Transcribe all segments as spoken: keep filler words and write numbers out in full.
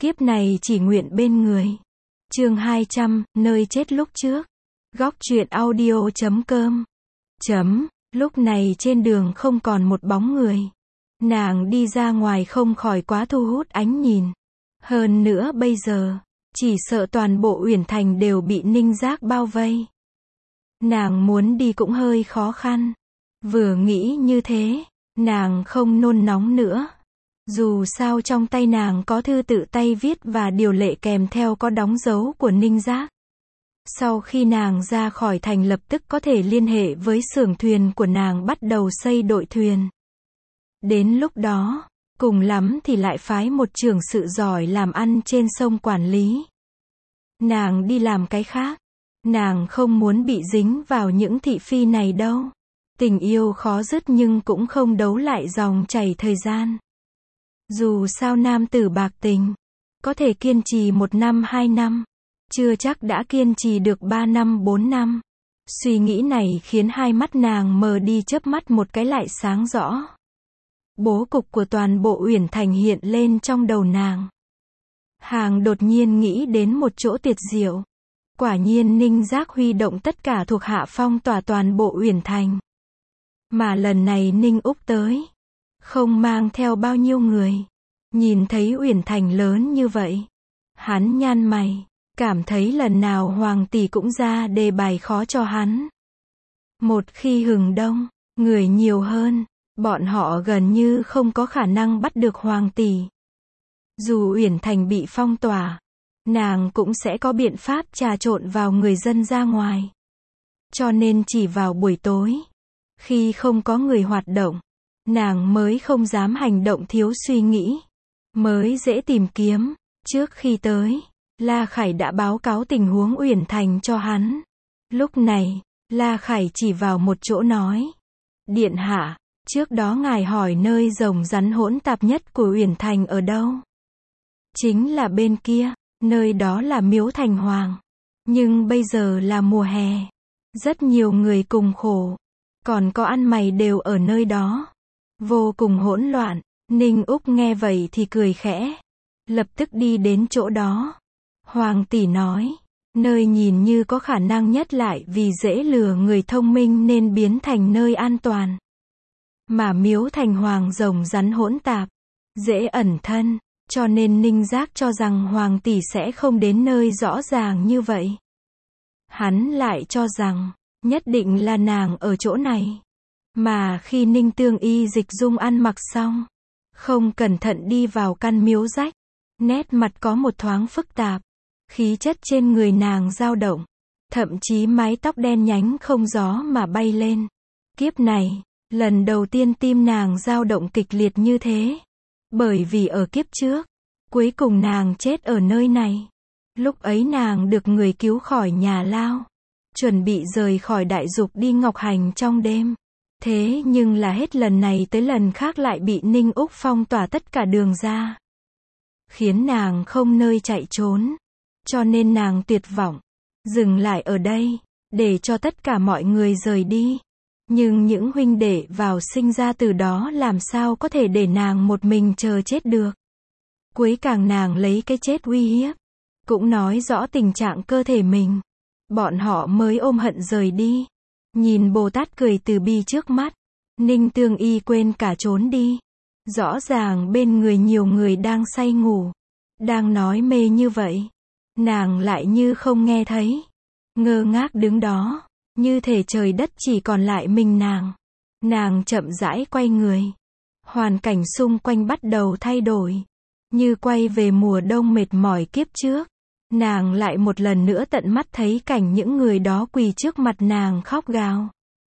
kiếp này chỉ nguyện bên người. Chương hai trăm, nơi chết lúc trước. Góc truyện audio chấm com. Chấm, lúc này trên đường không còn một bóng người. Nàng đi ra ngoài không khỏi quá thu hút ánh nhìn. Hơn nữa bây giờ, chỉ sợ toàn bộ Uyển Thành đều bị Ninh Giác bao vây. Nàng muốn đi cũng hơi khó khăn. Vừa nghĩ như thế, nàng không nôn nóng nữa. Dù sao trong tay nàng có thư tự tay viết và điều lệ kèm theo có đóng dấu của Ninh Giác. Sau khi nàng ra khỏi thành lập tức có thể liên hệ với xưởng thuyền của nàng bắt đầu xây đội thuyền. Đến lúc đó, cùng lắm thì lại phái một trưởng sự giỏi làm ăn trên sông quản lý. Nàng đi làm cái khác. Nàng không muốn bị dính vào những thị phi này đâu. Tình yêu khó dứt nhưng cũng không đấu lại dòng chảy thời gian. Dù sao nam tử bạc tình, có thể kiên trì một năm hai năm, chưa chắc đã kiên trì được ba năm bốn năm. Suy nghĩ này khiến hai mắt nàng mờ đi, chớp mắt một cái lại sáng rõ. Bố cục của toàn bộ Uyển Thành hiện lên trong đầu nàng. Hàng đột nhiên nghĩ đến một chỗ tuyệt diệu. Quả nhiên Ninh Giác huy động tất cả thuộc hạ phong tỏa toàn bộ Uyển Thành. Mà lần này Ninh Úc tới, không mang theo bao nhiêu người. Nhìn thấy Uyển Thành lớn như vậy, hắn nhăn mày, cảm thấy lần nào hoàng tỷ cũng ra đề bài khó cho hắn. Một khi hừng đông, người nhiều hơn, bọn họ gần như không có khả năng bắt được hoàng tỷ. Dù Uyển Thành bị phong tỏa, nàng cũng sẽ có biện pháp trà trộn vào người dân ra ngoài. Cho nên chỉ vào buổi tối, khi không có người hoạt động, nàng mới không dám hành động thiếu suy nghĩ, mới dễ tìm kiếm. Trước khi tới, La Khải đã báo cáo tình huống Uyển Thành cho hắn. Lúc này, La Khải chỉ vào một chỗ nói: Điện hạ, trước đó ngài hỏi nơi rồng rắn hỗn tạp nhất của Uyển Thành ở đâu? Chính là bên kia, nơi đó là Miếu Thành Hoàng. Nhưng bây giờ là mùa hè, rất nhiều người cùng khổ, còn có ăn mày đều ở nơi đó. Vô cùng hỗn loạn. Ninh Úc nghe vậy thì cười khẽ, lập tức đi đến chỗ đó. Hoàng tỷ nói, nơi nhìn như có khả năng nhất lại vì dễ lừa người thông minh nên biến thành nơi an toàn. Mà Miếu Thành Hoàng rồng rắn hỗn tạp, dễ ẩn thân, cho nên Ninh Giác cho rằng Hoàng tỷ sẽ không đến nơi rõ ràng như vậy. Hắn lại cho rằng, nhất định là nàng ở chỗ này. Mà khi Ninh Tương Y dịch dung ăn mặc xong, không cẩn thận đi vào căn miếu rách, nét mặt có một thoáng phức tạp, khí chất trên người nàng dao động, thậm chí mái tóc đen nhánh không gió mà bay lên. Kiếp này, lần đầu tiên tim nàng dao động kịch liệt như thế, bởi vì ở kiếp trước, cuối cùng nàng chết ở nơi này. Lúc ấy nàng được người cứu khỏi nhà lao, chuẩn bị rời khỏi đại dục đi Ngọc Hành trong đêm. Thế nhưng là hết lần này tới lần khác lại bị Ninh Úc phong tỏa tất cả đường ra, khiến nàng không nơi chạy trốn. Cho nên nàng tuyệt vọng, dừng lại ở đây, để cho tất cả mọi người rời đi. Nhưng những huynh đệ vào sinh ra từ đó làm sao có thể để nàng một mình chờ chết được. Cuối càng nàng lấy cái chết uy hiếp, cũng nói rõ tình trạng cơ thể mình. Bọn họ mới ôm hận rời đi. Nhìn Bồ Tát cười từ bi trước mắt, Ninh Tương Y quên cả trốn đi. Rõ ràng bên người nhiều người đang say ngủ, đang nói mê như vậy, nàng lại như không nghe thấy, ngơ ngác đứng đó, như thể trời đất chỉ còn lại mình nàng. Nàng chậm rãi quay người, hoàn cảnh xung quanh bắt đầu thay đổi, như quay về mùa đông mệt mỏi kiếp trước. Nàng lại một lần nữa tận mắt thấy cảnh những người đó quỳ trước mặt nàng khóc gào.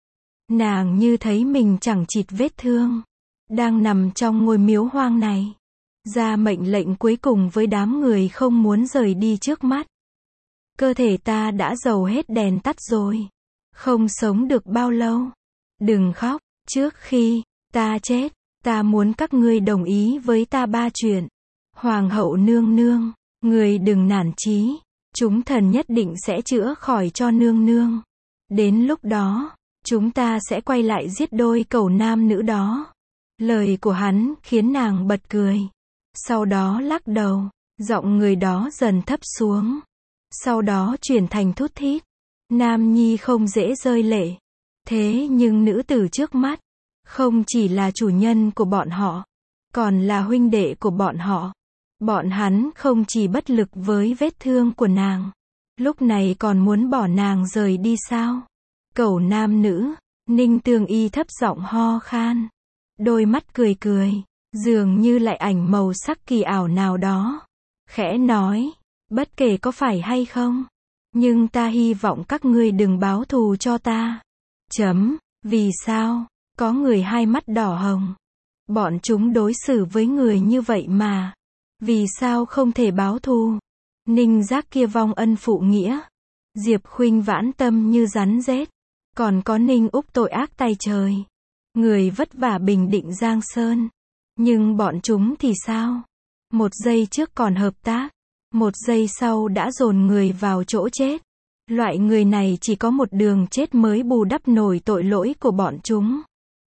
Nàng như thấy mình chẳng chịt vết thương, đang nằm trong ngôi miếu hoang này, ra mệnh lệnh cuối cùng với đám người không muốn rời đi trước mắt. Cơ thể ta đã dầu hết đèn tắt rồi, không sống được bao lâu. Đừng khóc, trước khi ta chết, ta muốn các ngươi đồng ý với ta ba chuyện. Hoàng hậu nương nương, người đừng nản chí, chúng thần nhất định sẽ chữa khỏi cho nương nương. Đến lúc đó, chúng ta sẽ quay lại giết đôi cẩu nam nữ đó. Lời của hắn khiến nàng bật cười, sau đó lắc đầu, Giọng người đó dần thấp xuống. Sau đó chuyển thành thút thít. Nam nhi không dễ rơi lệ. Thế nhưng nữ tử trước mắt, không chỉ là chủ nhân của bọn họ, còn là huynh đệ của bọn họ. Bọn hắn không chỉ bất lực với vết thương của nàng, lúc này còn muốn bỏ nàng rời đi sao? Cẩu nam nữ, Ninh Tương Y thấp giọng ho khan. Đôi mắt cười cười, dường như lại ảnh màu sắc kỳ ảo nào đó. Khẽ nói, bất kể có phải hay không, nhưng ta hy vọng các ngươi đừng báo thù cho ta. Chấm, vì sao? Có người hai mắt đỏ hồng. Bọn chúng đối xử với người như vậy mà. Vì sao không thể báo thù? Ninh Giác kia vong ân phụ nghĩa. Diệp Khuynh vãn tâm như rắn rết. Còn có Ninh Úc tội ác tay trời. Người vất vả bình định Giang Sơn. Nhưng bọn chúng thì sao? Một giây trước còn hợp tác. Một giây sau đã dồn người vào chỗ chết. Loại người này chỉ có một đường chết mới bù đắp nổi tội lỗi của bọn chúng.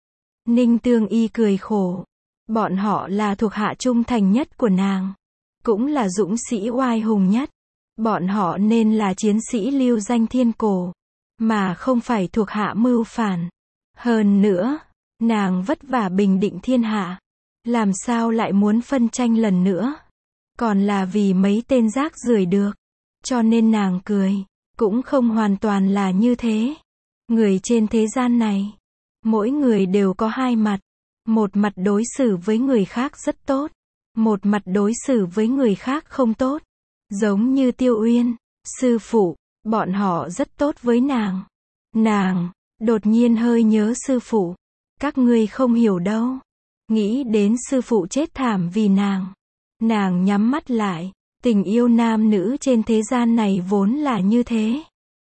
Ninh Tương Y cười khổ. Bọn họ là thuộc hạ trung thành nhất của nàng. Cũng là dũng sĩ oai hùng nhất. Bọn họ nên là chiến sĩ lưu danh thiên cổ. Mà không phải thuộc hạ mưu phản. Hơn nữa, nàng vất vả bình định thiên hạ. Làm sao lại muốn phân tranh lần nữa? Còn là vì mấy tên rác rưởi được. Cho nên nàng cười. Cũng không hoàn toàn là như thế. Người trên thế gian này, mỗi người đều có hai mặt. Một mặt đối xử với người khác rất tốt. Một mặt đối xử với người khác không tốt. Giống như Tiêu Uyên, sư phụ, bọn họ rất tốt với nàng. Nàng, đột nhiên hơi nhớ sư phụ. Các ngươi không hiểu đâu. Nghĩ đến sư phụ chết thảm vì nàng. Nàng nhắm mắt lại. Tình yêu nam nữ trên thế gian này vốn là như thế.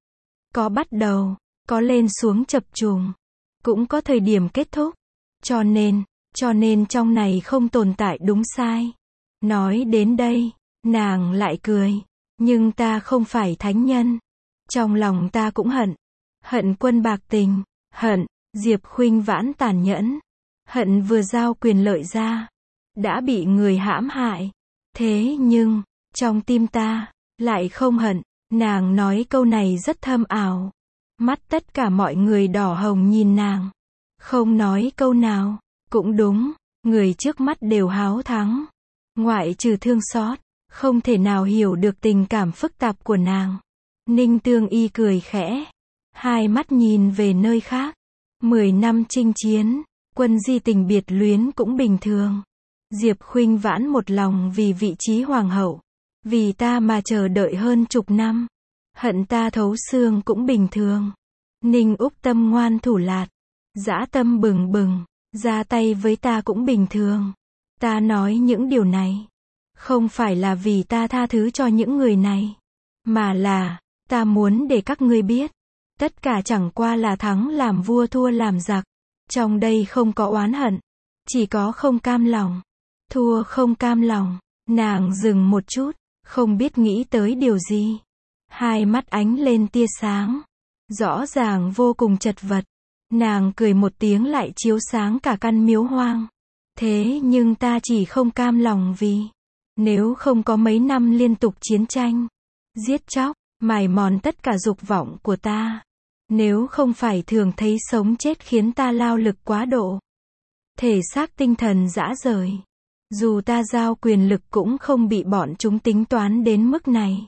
Có bắt đầu, có lên xuống chập trùng, cũng có thời điểm kết thúc. Cho nên, cho nên trong này không tồn tại đúng sai. Nói đến đây, nàng lại cười. Nhưng ta không phải thánh nhân. Trong lòng ta cũng hận. Hận Quân bạc tình. Hận, Diệp Khuynh vãn tàn nhẫn. Hận vừa giao quyền lợi ra. Đã bị người hãm hại. Thế nhưng, trong tim ta, lại không hận. Nàng nói câu này rất thâm ảo. Mắt tất cả mọi người đỏ hồng nhìn nàng. Không nói câu nào. Cũng đúng, người trước mắt đều háo thắng. Ngoại trừ thương xót, không thể nào hiểu được tình cảm phức tạp của nàng. Ninh Tương Y cười khẽ. Hai mắt nhìn về nơi khác. Mười năm chinh chiến, Quân Di tình biệt luyến cũng bình thường. Diệp Khuynh vãn một lòng vì vị trí hoàng hậu. Vì ta mà chờ đợi hơn chục năm. Hận ta thấu xương cũng bình thường. Ninh Úc tâm ngoan thủ lạt. Dã tâm bừng bừng. Ra tay với ta cũng bình thường. Ta nói những điều này. Không phải là vì ta tha thứ cho những người này. Mà là, ta muốn để các ngươi biết. Tất cả chẳng qua là thắng làm vua thua làm giặc. Trong đây không có oán hận. Chỉ có không cam lòng. Thua không cam lòng. Nàng dừng một chút. Không biết nghĩ tới điều gì. Hai mắt ánh lên tia sáng. Rõ ràng vô cùng chật vật. Nàng cười một tiếng lại chiếu sáng cả căn miếu hoang. Thế nhưng ta chỉ không cam lòng vì. Nếu không có mấy năm liên tục chiến tranh. Giết chóc, mài mòn tất cả dục vọng của ta. Nếu không phải thường thấy sống chết khiến ta lao lực quá độ. Thể xác tinh thần rã rời. Dù ta giao quyền lực cũng không bị bọn chúng tính toán đến mức này.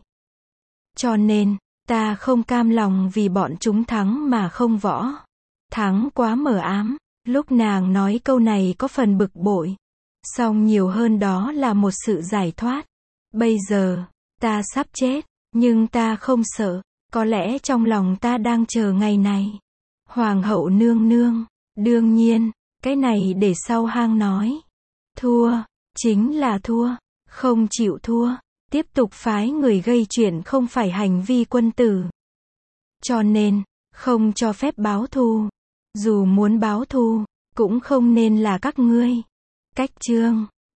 Cho nên, ta không cam lòng vì bọn chúng thắng mà không võ. Thắng quá mờ ám. Lúc nàng nói câu này có phần bực bội. Song nhiều hơn đó là một sự giải thoát. Bây giờ, ta sắp chết, nhưng ta không sợ. Có lẽ trong lòng ta đang chờ ngày này. Hoàng hậu nương nương. Đương nhiên, cái này để sau hang nói. Thua, chính là thua. Không chịu thua. Tiếp tục phái người gây chuyện không phải hành vi quân tử. Cho nên, không cho phép báo thù. Dù muốn báo thù, cũng không nên là các ngươi. Cách chương